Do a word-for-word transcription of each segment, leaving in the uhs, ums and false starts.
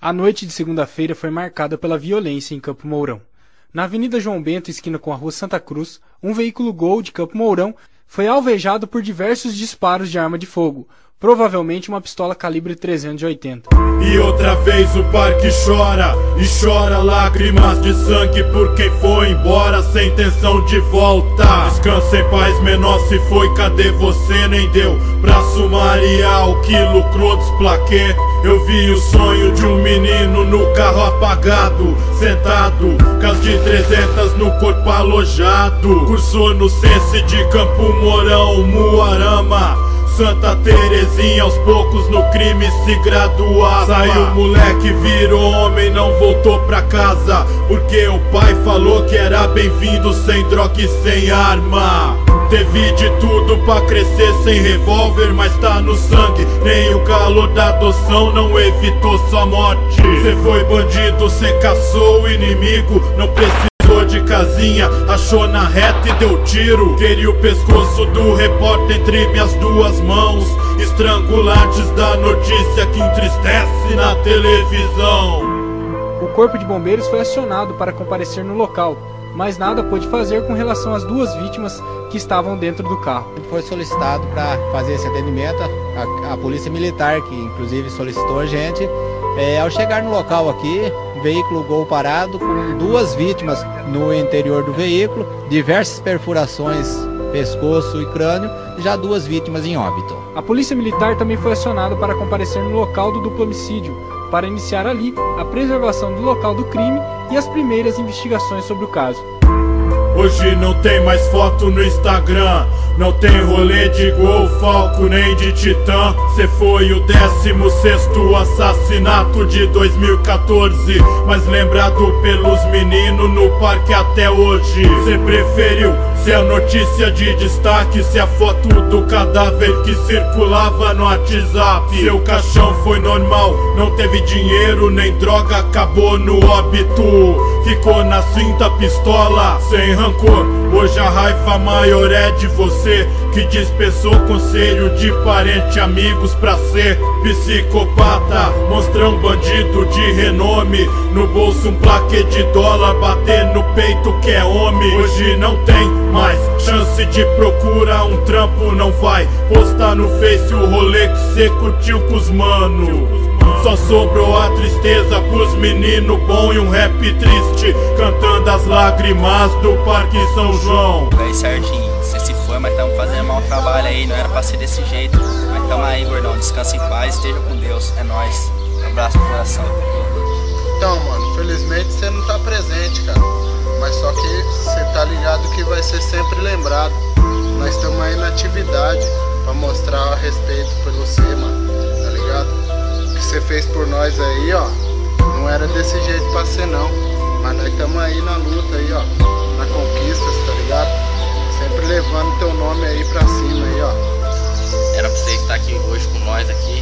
A noite de segunda-feira foi marcada pela violência em Campo Mourão. Na Avenida João Bento, esquina com a Rua Santa Cruz, um veículo Gol de Campo Mourão foi alvejado por diversos disparos de arma de fogo, provavelmente uma pistola calibre trezentos e oitenta. E outra vez o parque chora, e chora lágrimas de sangue por quem foi embora sem intenção de volta. Descansa em paz, menor, se foi, cadê você? Nem deu pra sumariar o que lucrou dos plaquês. Eu vi o sonho de um menino no carro apagado, sentado, com as de trezentas no corpo alojado. Cursou no Sense de Campo Mourão, Muarama, Santa Terezinha, aos poucos no crime se graduava. Saiu moleque, virou homem, não voltou pra casa, porque o pai falou que era bem-vindo sem droga e sem arma. Teve de tudo pra crescer sem revólver, mas tá no sangue. Nem o calor da adoção não evitou sua morte. Cê foi bandido, cê caçou o inimigo, não precisou de casinha, achou na reta e deu tiro. Queria o pescoço do repórter entre minhas duas mãos, estrangulantes da notícia que entristece na televisão. O corpo de bombeiros foi acionado para comparecer no local, mas nada pôde fazer com relação às duas vítimas que estavam dentro do carro. Foi solicitado para fazer esse atendimento a, a polícia militar, que inclusive solicitou a gente. É, ao chegar no local aqui, veículo Gol parado com duas vítimas no interior do veículo, diversas perfurações, pescoço e crânio, já duas vítimas em óbito. A polícia militar também foi acionada para comparecer no local do duplo homicídio, para iniciar ali a preservação do local do crime e as primeiras investigações sobre o caso. Hoje não tem mais foto no Instagram, não tem rolê de Gol, Falco nem de Titã. Cê foi o décimo sexto assassinato de dois mil e quatorze, mas lembrado pelos meninos no parque até hoje. Cê preferiu ser a notícia de destaque, se a foto do cadáver que circulava no WhatsApp. Seu caixão foi normal, não teve dinheiro nem droga, acabou no óbito. Ficou na cinta pistola, sem rancor. Hoje a raiva maior é de você, que dispensou conselho de parente, amigos pra ser psicopata. Monstrão bandido de renome, no bolso um plaquê de dólar, bater no peito que é homem. Hoje não tem mais chance de procurar um trampo, não vai postar no Face o rolê que cê curtiu com os mano. Só sobrou a tristeza pros menino bom e um rap triste, cantando as lágrimas do Parque São João. Véi, certinho, cê se foi, mas tamo fazendo mau trabalho aí, não era pra ser desse jeito. Mas tamo aí, gordão, descansa em paz, esteja com Deus, é nóis. Um abraço no coração. Então, mano, felizmente você não tá presente, cara, mas só que você tá ligado que vai ser sempre lembrado. Nós estamos aí na atividade pra mostrar a respeito por você, mano, tá ligado? O que você fez por nós aí, ó, não era desse jeito pra ser não, mas nós estamos aí na luta aí, ó, na conquista, tá ligado? Sempre levando teu nome aí pra cima aí, ó. Era pra você estar aqui hoje com nós aqui.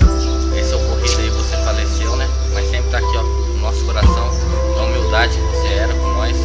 Esse ocorrido aí, você faleceu, né? Mas sempre tá aqui, ó, no nosso coração, na humildade que você era com nós,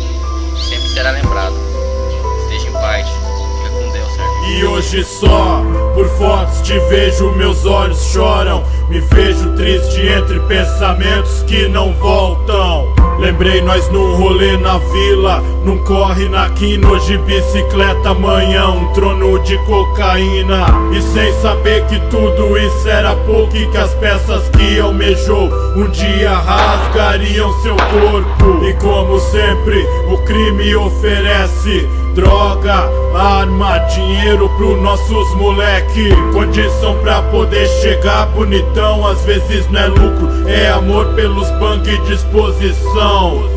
sempre será lembrado. Esteja em paz, fica com Deus, certo? E hoje só por fotos te vejo, meus olhos choram. Me vejo triste entre pensamentos que não voltam. Lembrei nós num rolê na vila, num corre na quina, hoje bicicleta, amanhã um trono de cocaína. E sem saber que tudo isso era pouco e que as peças que almejou um dia rasgariam seu corpo. E como sempre o crime oferece droga, arma, dinheiro pro nossos moleque. Condição pra poder chegar bonitão, às vezes não é lucro, é amor pelos bang e disposição.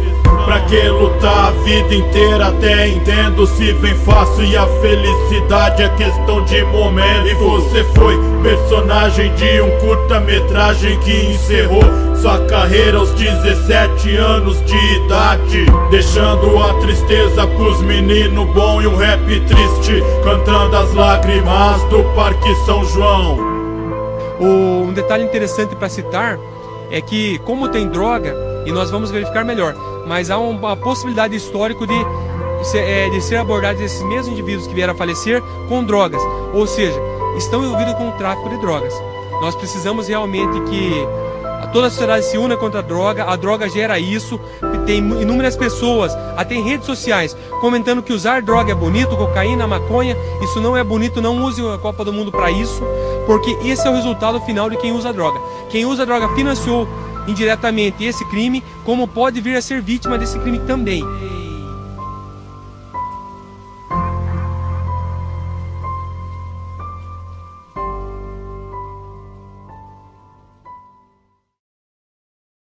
Pra que lutar a vida inteira, até entendo se vem fácil e a felicidade é questão de momento. E você foi personagem de um curta-metragem que encerrou sua carreira aos dezessete anos de idade, deixando a tristeza pros menino bom e um rap triste, cantando as lágrimas do Parque São João. O, um detalhe interessante para citar é que, como tem droga, e nós vamos verificar melhor, mas há uma possibilidade histórica de, é, de ser abordado esses mesmos indivíduos que vieram a falecer com drogas, ou seja, estão envolvidos com o tráfico de drogas. Nós precisamos realmente que toda a sociedade se une contra a droga, a droga gera isso, tem inúmeras pessoas, até em redes sociais, comentando que usar droga é bonito, cocaína, maconha, isso não é bonito, não use a Copa do Mundo para isso, porque esse é o resultado final de quem usa droga. Quem usa droga financiou indiretamente esse crime, como pode vir a ser vítima desse crime também.